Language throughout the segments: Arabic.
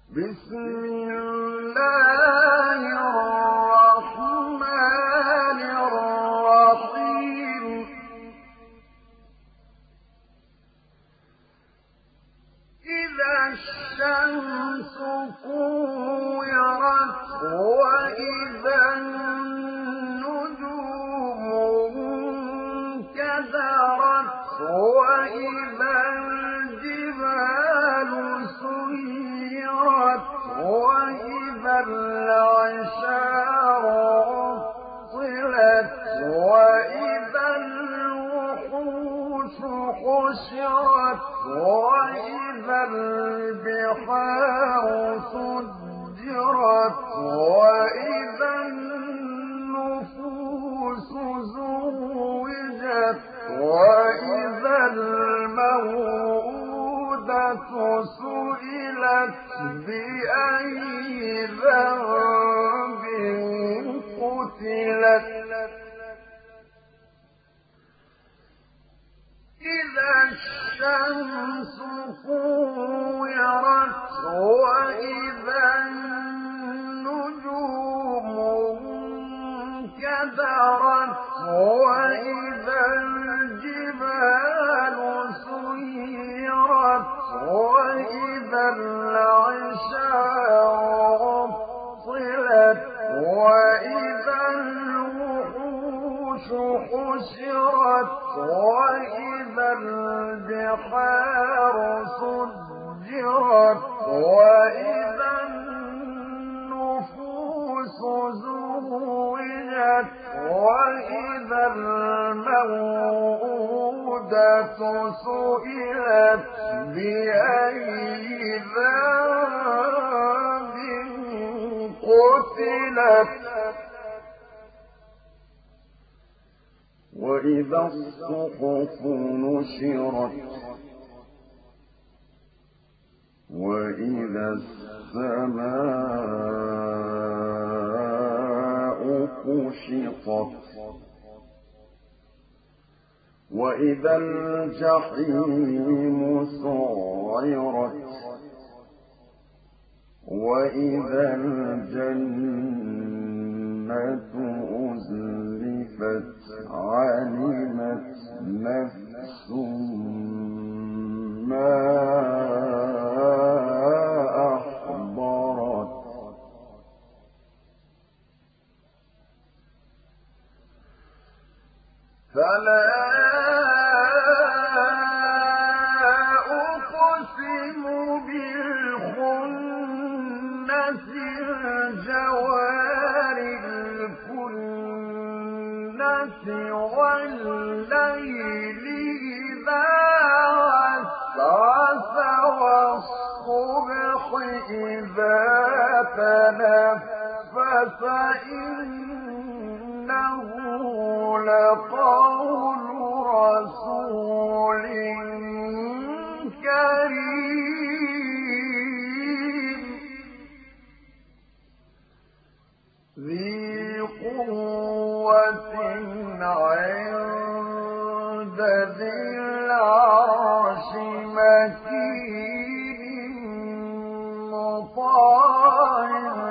بسم الله الرحمن الرحيم إذا الشمس كورت وإذا النجوم انكدرت وإذا الجبال سيرت وإذا العشار عطلت وإذا الوحوش حشرت وإذا البحار سجرت وإذا النفوس زوجت وإذا الموءودة سئلت بأي ذنب قتلت إذا الشمس كورت وإذا النجوم انكدرت وإذا الجبال سيرت وإذا العشار عطلت وإذا الوحوش حشرت وإذا البحار سجرت وإذا النفوس زوجت وإذا الموءودة سئلت بأي ذنب قتلت وإذا الصحف نشرت وإذا السماء كشطت وإذا الجحيم سعرت وإذا الجنة أزلفت علمت نفس ما أحضرت فلا أقسم بالخنس الجوار الكنس والليل إذا عسعس والصبح إذا تنفس إنه لقول رسول كريم ذي قوة عند ذي العرش مكين مطاع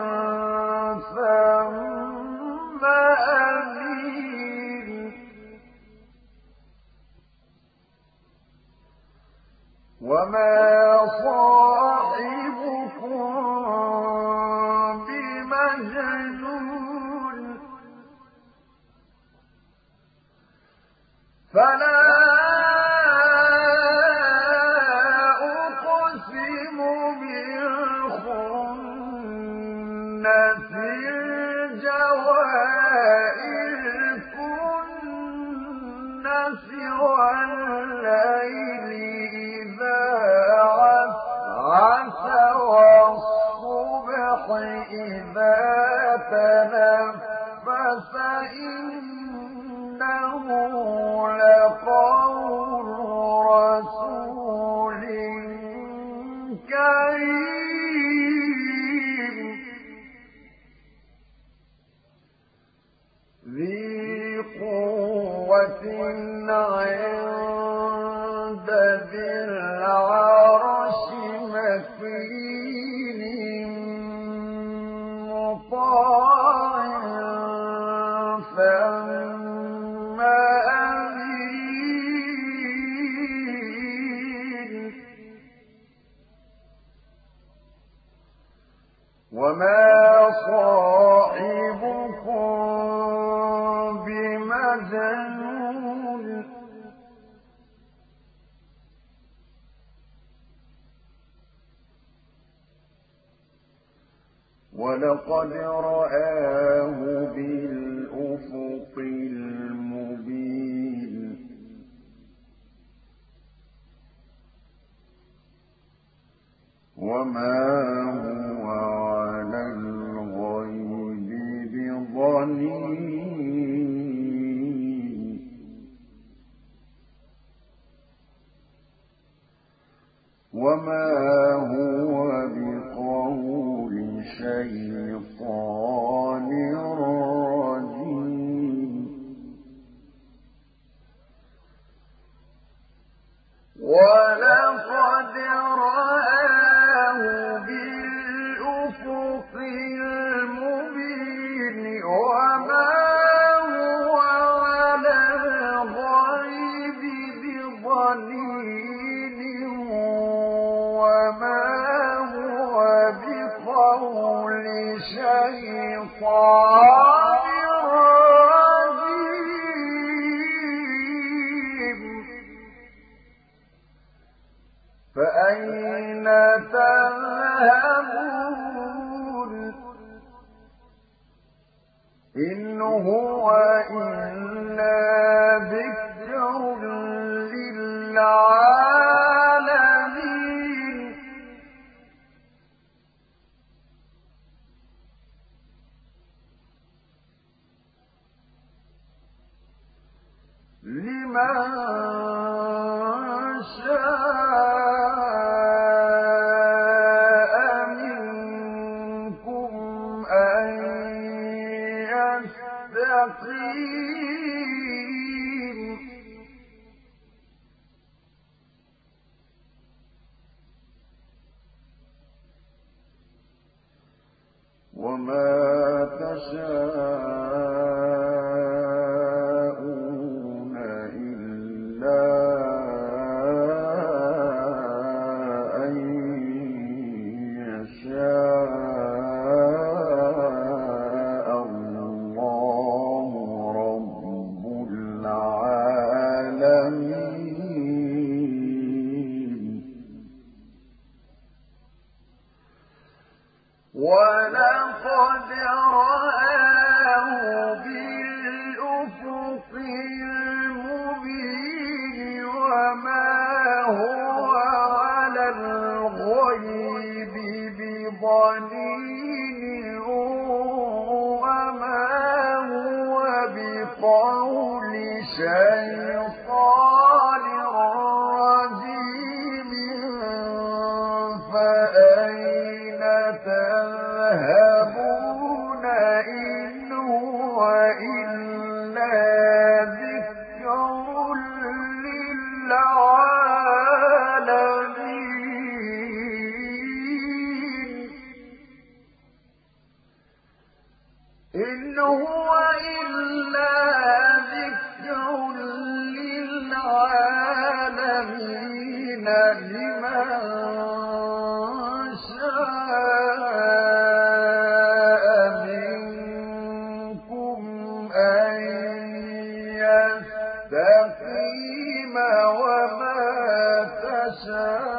ثم أمين وما صاحبكم بمجنون فلا أقسم بالخنس الجوار الكنس والليل إذا عسعس والصبح إذا تنفس إنه لقول وما صاحبكم بمجنون ولقد رآه بالأفق المبين وما هو على الغيب بضنين وما هو بقول شيطان رجيم ولقد رآه بالأفق المبين وما هو على الغيب بضنين وما هو بقول شيطان رجيم فأين تذهبون إن هو إلا ذكر للعالمين لمن شاء منكم أن يستقيم وما تشاءون إلا أن يشاء الله رب العالمين ولقد رآه بالأفق المبين وما هو على الغيب بضنين وما هو بقول شيطان رجيم فأين تذهبون إن هو إلا ذكر للعالمين إن هو إلا ذكر للعالمين لمن شاء منكم أن يستقيم وما تشاءون